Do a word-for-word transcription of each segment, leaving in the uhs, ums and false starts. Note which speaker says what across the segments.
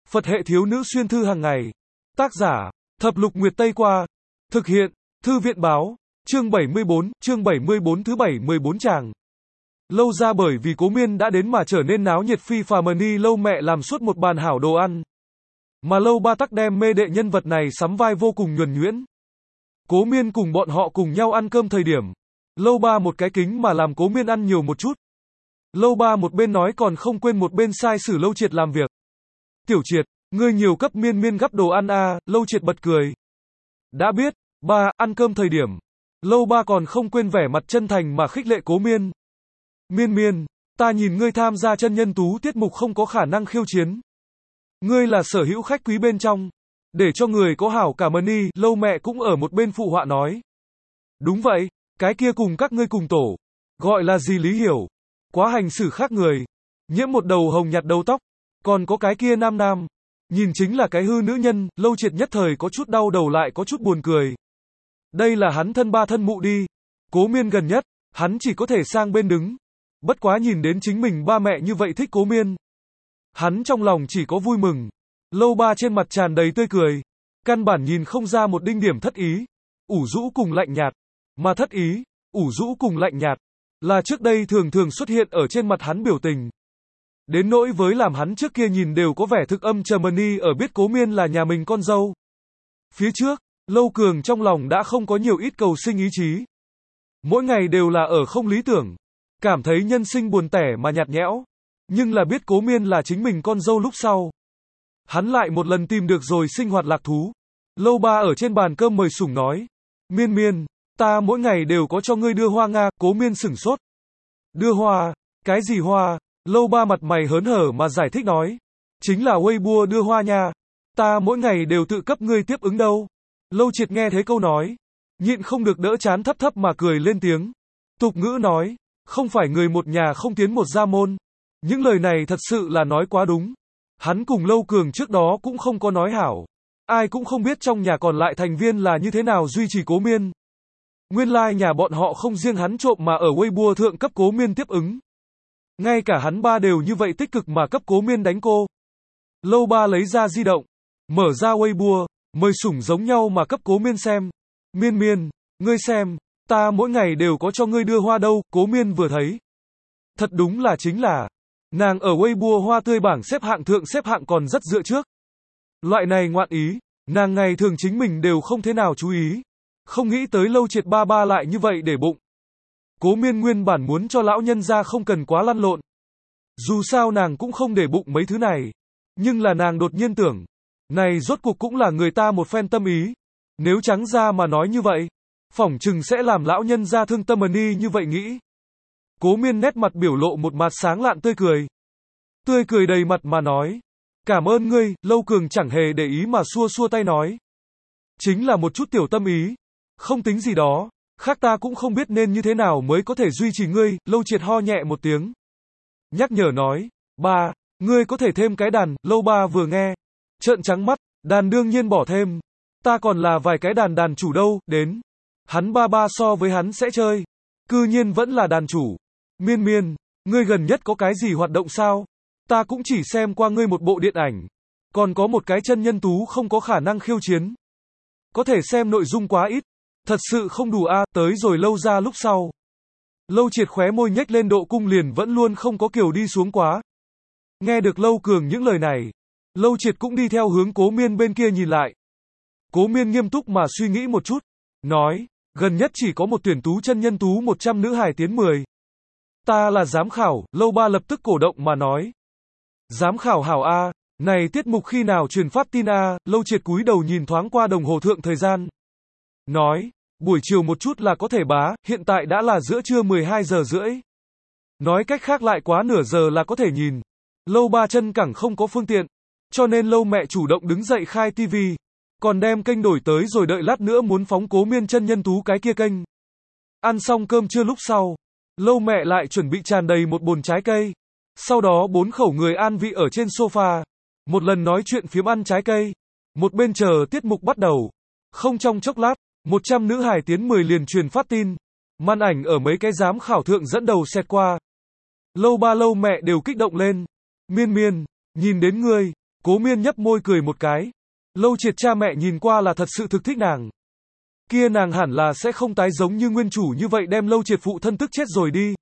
Speaker 1: Phật hệ thiếu nữ xuyên thư hàng ngày. Tác giả, Thập Lục Nguyệt Tây Qua. Thực hiện, Thư viện báo. Chương bảy mươi bốn, chương bảy mươi bốn thứ bảy mươi bốn chàng. Lâu ra bởi vì Cố Miên đã đến mà trở nên náo nhiệt phi phàm, ni Lâu mẹ làm suốt một bàn hảo đồ ăn. Mà Lâu ba tắc đem mê đệ nhân vật này sắm vai vô cùng nhuần nhuyễn. Cố Miên cùng bọn họ cùng nhau ăn cơm thời điểm. Lâu ba một cái kính mà làm Cố Miên ăn nhiều một chút. Lâu ba một bên nói còn không quên một bên sai sử Lâu Triệt làm việc. Tiểu Triệt, ngươi nhiều cấp Miên Miên gắp đồ ăn a. Lâu Triệt bật cười. Đã biết, ba, ăn cơm thời điểm. Lâu ba còn không quên vẻ mặt chân thành mà khích lệ Cố Miên. Miên Miên, ta nhìn ngươi tham gia chân nhân tú tiết mục không có khả năng khiêu chiến. Ngươi là sở hữu khách quý bên trong. Để cho người có hảo cảm ơn. Lâu mẹ cũng ở một bên phụ họa nói. Đúng vậy, cái kia cùng các ngươi cùng tổ. Gọi là gì Lý Hiểu. Quá hành xử khác người. Nhiễm một đầu hồng nhạt đầu tóc. Còn có cái kia nam nam. Nhìn chính là cái hư nữ nhân. Lâu Triệt nhất thời có chút đau đầu lại có chút buồn cười. Đây là hắn thân ba thân mụ đi. Cố Miên gần nhất, hắn chỉ có thể sang bên đứng. Bất quá nhìn đến chính mình ba mẹ như vậy thích Cố Miên. Hắn trong lòng chỉ có vui mừng. Lâu ba trên mặt tràn đầy tươi cười. Căn bản nhìn không ra một đinh điểm thất ý. Ủ rũ cùng lạnh nhạt. Mà thất ý, ủ rũ cùng lạnh nhạt. Là trước đây thường thường xuất hiện ở trên mặt hắn biểu tình. Đến nỗi với làm hắn trước kia nhìn đều có vẻ thực âm trầm ni ở biết Cố Miên là nhà mình con dâu. Phía trước, Lâu Cường trong lòng đã không có nhiều ít cầu sinh ý chí. Mỗi ngày đều là ở không lý tưởng. Cảm thấy nhân sinh buồn tẻ mà nhạt nhẽo. Nhưng là biết Cố Miên là chính mình con dâu lúc sau. Hắn lại một lần tìm được rồi sinh hoạt lạc thú. Lâu ba ở trên bàn cơm mời sủng nói. Miên Miên, ta mỗi ngày đều có cho ngươi đưa hoa Nga. Cố Miên sửng sốt. Đưa hoa? Cái gì hoa? Lâu ba mặt mày hớn hở mà giải thích nói. Chính là Weibo đưa hoa nha. Ta mỗi ngày đều tự cấp ngươi tiếp ứng đâu. Lâu Triệt nghe thấy câu nói. Nhịn không được đỡ chán thấp thấp mà cười lên tiếng. Tục ngữ nói. Không phải người một nhà không tiến một gia môn. Những lời này thật sự là nói quá đúng. Hắn cùng Lâu Cường trước đó cũng không có nói hảo. Ai cũng không biết trong nhà còn lại thành viên là như thế nào duy trì Cố Miên. Nguyên lai like nhà bọn họ không riêng hắn trộm mà ở Weibo thượng cấp Cố Miên tiếp ứng. Ngay cả hắn ba đều như vậy tích cực mà cấp Cố Miên đánh cô. Lâu ba lấy ra di động. Mở ra Weibo. Mời sủng giống nhau mà cấp Cố Miên xem. Miên Miên, ngươi xem. Ta mỗi ngày đều có cho ngươi đưa hoa đâu. Cố Miên vừa thấy. Thật đúng là chính là. Nàng ở Weibo hoa tươi bảng xếp hạng thượng xếp hạng còn rất dựa trước. Loại này ngoạn ý. Nàng ngày thường chính mình đều không thế nào chú ý. Không nghĩ tới Lâu Triệt ba ba lại như vậy để bụng. Cố Miên nguyên bản muốn cho lão nhân ra không cần quá lăn lộn. Dù sao nàng cũng không để bụng mấy thứ này. Nhưng là nàng đột nhiên tưởng. Này rốt cuộc cũng là người ta một phen tâm ý. Nếu trắng ra mà nói như vậy. Phỏng chừng sẽ làm lão nhân ra thương tâm ni như vậy nghĩ. Cố Miên nét mặt biểu lộ một mặt sáng lạn tươi cười. Tươi cười đầy mặt mà nói. Cảm ơn ngươi. Lâu Cường chẳng hề để ý mà xua xua tay nói. Chính là một chút tiểu tâm ý. Không tính gì đó. Khác ta cũng không biết nên như thế nào mới có thể duy trì ngươi. Lâu Triệt ho nhẹ một tiếng. Nhắc nhở nói. Ba, ngươi có thể thêm cái đàn. Lâu ba vừa nghe. Trợn trắng mắt. Đàn đương nhiên bỏ thêm. Ta còn là vài cái đàn đàn chủ đâu. Đến. Hắn ba ba so với hắn sẽ chơi. Cư nhiên vẫn là đàn chủ. Miên Miên, ngươi gần nhất có cái gì hoạt động sao? Ta cũng chỉ xem qua ngươi một bộ điện ảnh. Còn có một cái chân nhân tú không có khả năng khiêu chiến. Có thể xem nội dung quá ít. Thật sự không đủ a. À, tới rồi Lâu ra lúc sau. Lâu Triệt khóe môi nhếch lên độ cung liền vẫn luôn không có kiểu đi xuống quá. Nghe được Lâu Cường những lời này. Lâu Triệt cũng đi theo hướng Cố Miên bên kia nhìn lại. Cố Miên nghiêm túc mà suy nghĩ một chút. Nói, gần nhất chỉ có một tuyển tú chân nhân tú một trăm nữ hài tiến mười. Ta là giám khảo. Lâu ba lập tức cổ động mà nói. Giám khảo hảo a. Này tiết mục khi nào truyền phát tin a. Lâu Triệt cúi đầu nhìn thoáng qua đồng hồ thượng thời gian. Nói, buổi chiều một chút là có thể bá, hiện tại đã là giữa trưa mười hai giờ rưỡi. Nói cách khác lại quá nửa giờ là có thể nhìn. Lâu ba chân cẳng không có phương tiện. Cho nên Lâu mẹ chủ động đứng dậy khai tivi. Còn đem kênh đổi tới rồi đợi lát nữa muốn phóng Cố Miên chân nhân tú cái kia kênh. Ăn xong cơm trưa lúc sau. Lâu mẹ lại chuẩn bị tràn đầy một bồn trái cây. Sau đó bốn khẩu người an vị ở trên sofa. Một lần nói chuyện phiếm ăn trái cây. Một bên chờ tiết mục bắt đầu. Không trong chốc lát, một trăm nữ hài tiến mười liền truyền phát tin. Màn ảnh ở mấy cái giám khảo thượng dẫn đầu xẹt qua. Lâu ba Lâu mẹ đều kích động lên. Miên Miên, nhìn đến ngươi. Cố Miên nhấp môi cười một cái. Lâu Triệt cha mẹ nhìn qua là thật sự thực thích nàng. Kia nàng hẳn là sẽ không tái giống như nguyên chủ như vậy đem Lâu Triệt phụ thân tức chết rồi đi.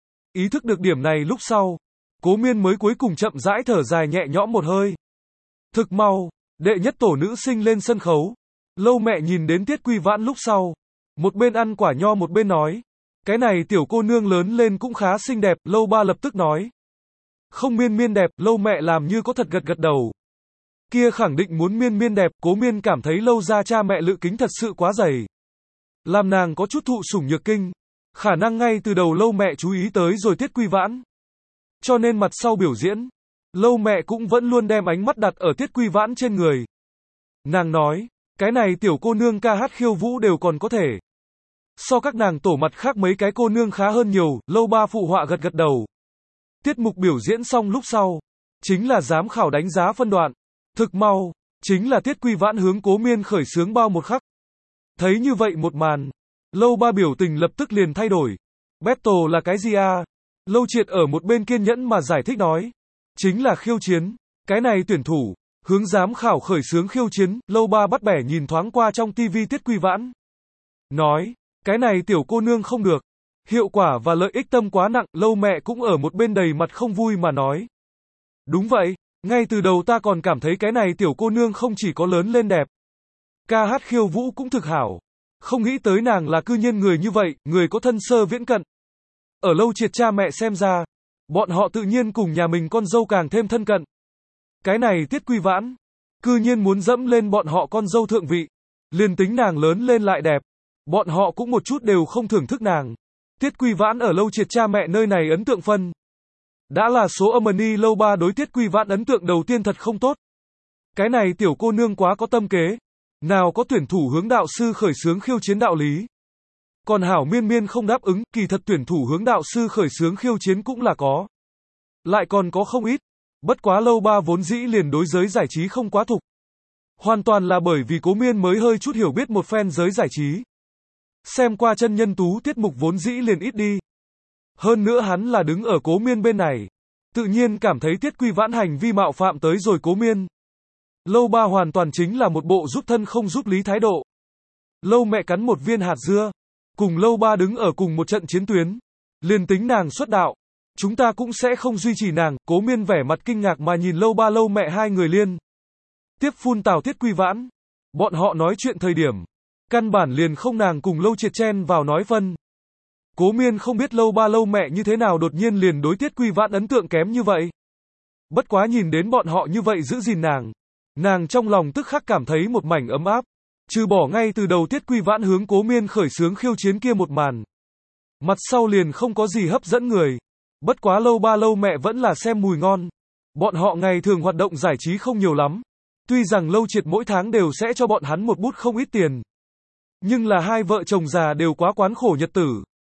Speaker 1: Ý thức được điểm này lúc sau, Cố Miên mới cuối cùng chậm rãi thở dài nhẹ nhõm một hơi. Thực mau, đệ nhất tổ nữ sinh lên sân khấu. Lâu mẹ nhìn đến Tiết Quy Vãn lúc sau, một bên ăn quả nho một bên nói, cái này tiểu cô nương lớn lên cũng khá xinh đẹp. Lâu ba lập tức nói, không Miên Miên đẹp. Lâu mẹ làm như có thật gật gật đầu. Kia khẳng định muốn Miên Miên đẹp. Cố Miên cảm thấy Lâu gia cha mẹ lự kính thật sự quá dày, làm nàng có chút thụ sủng nhược kinh. Khả năng ngay từ đầu Lâu mẹ chú ý tới rồi Tiết Quy Vãn, cho nên mặt sau biểu diễn, Lâu mẹ cũng vẫn luôn đem ánh mắt đặt ở Tiết Quy Vãn trên người. Nàng nói, cái này tiểu cô nương ca hát khiêu vũ đều còn có thể, so các nàng tổ mặt khác mấy cái cô nương khá hơn nhiều. Lâu ba phụ họa gật gật đầu. Tiết mục biểu diễn xong lúc sau, chính là giám khảo đánh giá phân đoạn. Thực mau, chính là Tiết Quy Vãn hướng Cố Miên khởi xướng bao một khắc. Thấy như vậy một màn, Lâu ba biểu tình lập tức liền thay đổi. Battle là cái gì à? Lâu Triệt ở một bên kiên nhẫn mà giải thích nói, chính là khiêu chiến. Cái này tuyển thủ hướng giám khảo khởi xướng khiêu chiến. Lâu ba bắt bẻ nhìn thoáng qua trong tivi Tiết Quy Vãn, nói, cái này tiểu cô nương không được, hiệu quả và lợi ích tâm quá nặng. Lâu mẹ cũng ở một bên đầy mặt không vui mà nói, đúng vậy, ngay từ đầu ta còn cảm thấy cái này tiểu cô nương không chỉ có lớn lên đẹp, ca hát khiêu vũ cũng thực hảo, không nghĩ tới nàng là cư nhiên người như vậy, người có thân sơ viễn cận. Ở Lâu Triệt cha mẹ xem ra, bọn họ tự nhiên cùng nhà mình con dâu càng thêm thân cận. Cái này Tiết Quy Vãn, cư nhiên muốn dẫm lên bọn họ con dâu thượng vị. Liền tính nàng lớn lên lại đẹp, bọn họ cũng một chút đều không thưởng thức nàng. Tiết Quy Vãn ở Lâu Triệt cha mẹ nơi này ấn tượng phân đã là số âm ni. Lâu ba đối Tiết Quy Vãn ấn tượng đầu tiên thật không tốt. Cái này tiểu cô nương quá có tâm kế, nào có tuyển thủ hướng đạo sư khởi xướng khiêu chiến đạo lý. Còn hảo Miên Miên không đáp ứng, kỳ thật tuyển thủ hướng đạo sư khởi xướng khiêu chiến cũng là có. Lại còn có không ít. Bất quá Lâu ba vốn dĩ liền đối giới giải trí không quá thục. Hoàn toàn là bởi vì Cố Miên mới hơi chút hiểu biết một phen giới giải trí. Xem qua chân nhân tú tiết mục vốn dĩ liền ít đi. Hơn nữa hắn là đứng ở Cố Miên bên này, tự nhiên cảm thấy Tiết Quy Vãn hành vi mạo phạm tới rồi Cố Miên. Lâu ba hoàn toàn chính là một bộ giúp thân không giúp lý thái độ. Lâu mẹ cắn một viên hạt dưa, cùng Lâu ba đứng ở cùng một trận chiến tuyến. Liền tính nàng xuất đạo, chúng ta cũng sẽ không duy trì nàng. Cố Miên vẻ mặt kinh ngạc mà nhìn Lâu ba Lâu mẹ hai người liên tiếp phun tào Tiết Quy Vãn. Bọn họ nói chuyện thời điểm, căn bản liền không nàng cùng Lâu Triệt chen vào nói phân. Cố Miên không biết Lâu ba Lâu mẹ như thế nào đột nhiên liền đối Tiết Quy Vãn ấn tượng kém như vậy. Bất quá nhìn đến bọn họ như vậy giữ gìn nàng, nàng trong lòng tức khắc cảm thấy một mảnh ấm áp. Trừ bỏ ngay từ đầu Tiết Quy Vãn hướng Cố Miên khởi xướng khiêu chiến kia một màn, mặt sau liền không có gì hấp dẫn người. Bất quá Lâu ba Lâu mẹ vẫn là xem mùi ngon. Bọn họ ngày thường hoạt động giải trí không nhiều lắm. Tuy rằng Lâu Triệt mỗi tháng đều sẽ cho bọn hắn một bút không ít tiền, nhưng là hai vợ chồng già đều quá quán khổ nhật tử.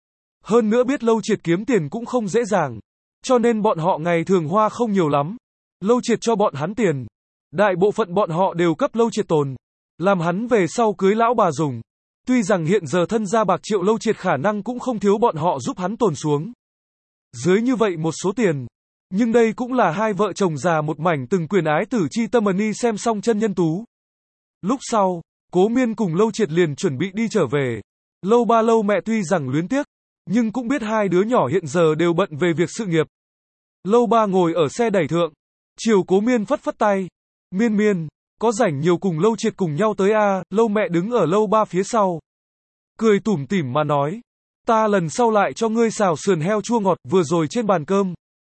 Speaker 1: Hơn nữa biết Lâu Triệt kiếm tiền cũng không dễ dàng, cho nên bọn họ ngày thường hoa không nhiều lắm. Lâu Triệt cho bọn hắn tiền, đại bộ phận bọn họ đều cấp Lâu Triệt tồn, làm hắn về sau cưới lão bà dùng. Tuy rằng hiện giờ thân gia bạc triệu Lâu Triệt khả năng cũng không thiếu bọn họ giúp hắn tồn xuống dưới như vậy một số tiền. Nhưng đây cũng là hai vợ chồng già một mảnh từng quyền ái tử chi tâm ni. Xem xong chân nhân tú lúc sau, Cố Miên cùng Lâu Triệt liền chuẩn bị đi trở về. Lâu ba Lâu mẹ tuy rằng luyến tiếc, nhưng cũng biết hai đứa nhỏ hiện giờ đều bận về việc sự nghiệp. Lâu ba ngồi ở xe đẩy thượng, chiều Cố Miên phất phất tay. Miên Miên, có rảnh nhiều cùng Lâu Triệt cùng nhau tới a. Lâu mẹ đứng ở Lâu ba phía sau, cười tủm tỉm mà nói, ta lần sau lại cho ngươi xào sườn heo chua ngọt. Vừa rồi trên bàn cơm,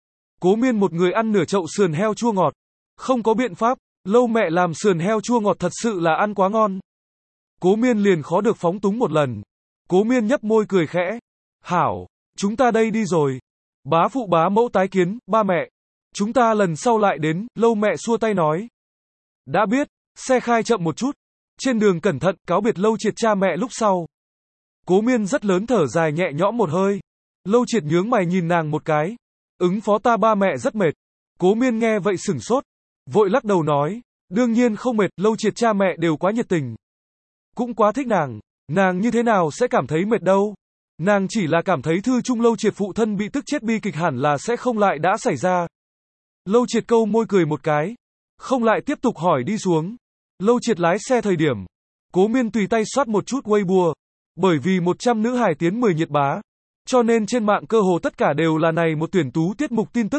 Speaker 1: Cố Miên một người ăn nửa chậu sườn heo chua ngọt. Không có biện pháp, Lâu mẹ làm sườn heo chua ngọt thật sự là ăn quá ngon. Cố Miên liền khó được phóng túng một lần. Cố Miên nhấp môi cười khẽ. Hảo, chúng ta đây đi rồi. Bá phụ bá mẫu tái kiến. Ba mẹ, chúng ta lần sau lại đến. Lâu mẹ xua tay nói, đã biết, xe khai chậm một chút, trên đường cẩn thận. Cáo biệt Lâu Triệt cha mẹ lúc sau, Cố Miên rất lớn thở dài nhẹ nhõm một hơi. Lâu Triệt nhướng mày nhìn nàng một cái. Ứng phó ta ba mẹ rất mệt. Cố Miên nghe vậy sửng sốt, vội lắc đầu nói, đương nhiên không mệt. Lâu Triệt cha mẹ đều quá nhiệt tình, cũng quá thích nàng, nàng như thế nào sẽ cảm thấy mệt đâu. Nàng chỉ là cảm thấy thư chung Lâu Triệt phụ thân bị tức chết bi kịch hẳn là sẽ không lại đã xảy ra. Lâu Triệt câu môi cười một cái, Không lại tiếp tục hỏi đi xuống. Lâu Triệt lái xe thời điểm. Cố Miên tùy tay soát một chút Weibo. Bởi vì một trăm nữ hài tiến mười nhiệt bá. Cho nên trên mạng cơ hồ tất cả đều là này một tuyển tú tiết mục tin tức.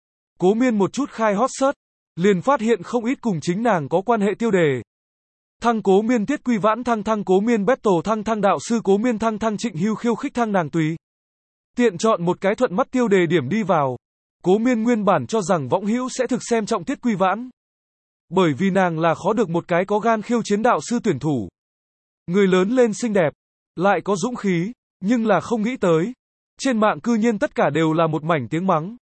Speaker 1: Cố Miên một chút khai hot search. Liền phát hiện không ít cùng chính nàng có quan hệ tiêu đề. Thăng Cố Miên Tiết Quy Vãn thăng thăng Cố Miên battle thăng thăng đạo sư Cố Miên thăng thăng Trịnh Hưu khiêu khích thăng nàng tùy. Tiện chọn một cái thuận mắt tiêu đề điểm đi vào. Cố Miên nguyên bản cho rằng Võng Hữu sẽ thực xem trọng Tiết Quy Vãn. Bởi vì nàng là khó được một cái có gan khiêu chiến đạo sư tuyển thủ. Người lớn lên xinh đẹp, lại có dũng khí, nhưng là không nghĩ tới. Trên mạng cư nhiên tất cả đều là một mảnh tiếng mắng.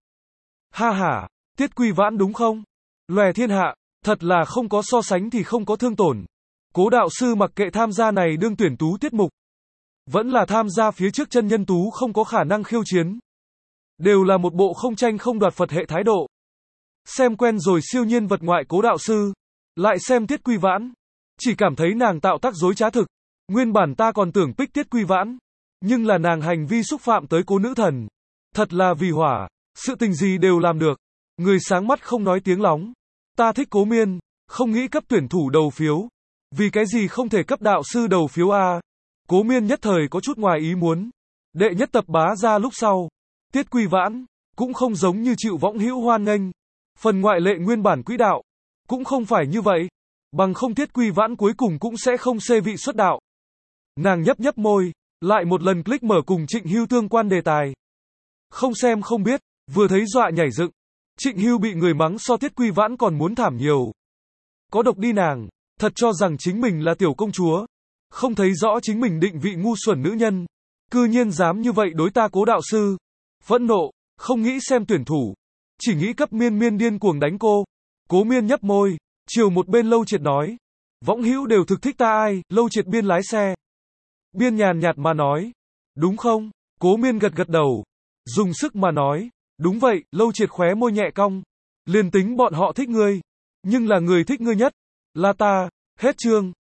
Speaker 1: Ha ha, Tiết Quy Vãn đúng không? Lòe thiên hạ, thật là không có so sánh thì không có thương tổn. Cố đạo sư mặc kệ tham gia này đương tuyển tú tiết mục. Vẫn là tham gia phía trước chân nhân tú không có khả năng khiêu chiến. Đều là một bộ không tranh không đoạt Phật hệ thái độ. Xem quen rồi siêu nhiên vật ngoại Cố đạo sư. Lại xem Tiết Quy Vãn. Chỉ cảm thấy nàng tạo tác dối trá thực. Nguyên bản ta còn tưởng pick Tiết Quy Vãn. Nhưng là nàng hành vi xúc phạm tới cố nữ thần. Thật là vì hỏa. Sự tình gì đều làm được. Người sáng mắt không nói tiếng lóng. Ta thích Cố Miên. Không nghĩ cấp tuyển thủ đầu phiếu. Vì cái gì không thể cấp đạo sư đầu phiếu a? Cố Miên nhất thời có chút ngoài ý muốn. Đệ nhất tập bá ra lúc sau. Tiết Quy Vãn. Cũng không giống như chịu Võng Hữu hoan nghênh. Phần ngoại lệ nguyên bản quỹ đạo. Cũng không phải như vậy. Bằng không Tiết Quy Vãn cuối cùng cũng sẽ không xê vị xuất đạo. Nàng nhấp nhấp môi. Lại một lần click mở cùng Trịnh Hưu tương quan đề tài. Không xem không biết. Vừa thấy dọa nhảy dựng. Trịnh Hưu bị người mắng so Tiết Quy Vãn còn muốn thảm nhiều. Có độc đi nàng. Thật cho rằng chính mình là tiểu công chúa. Không thấy rõ chính mình định vị ngu xuẩn nữ nhân. Cư nhiên dám như vậy đối ta Cố đạo sư. Phẫn nộ. Không nghĩ xem tuyển thủ. Chỉ nghĩ cấp Miên Miên điên cuồng đánh cô. Cố Miên nhấp môi. Chiều một bên Lâu Triệt nói. Võng Hữu đều thực thích ta ai. Lâu Triệt biên lái xe. Biên nhàn nhạt mà nói. Đúng không? Cố Miên gật gật đầu. Dùng sức mà nói. Đúng vậy. Lâu Triệt khóe môi nhẹ cong. Liền tính bọn họ thích ngươi. Nhưng là người thích ngươi nhất. Là ta. Hết chương.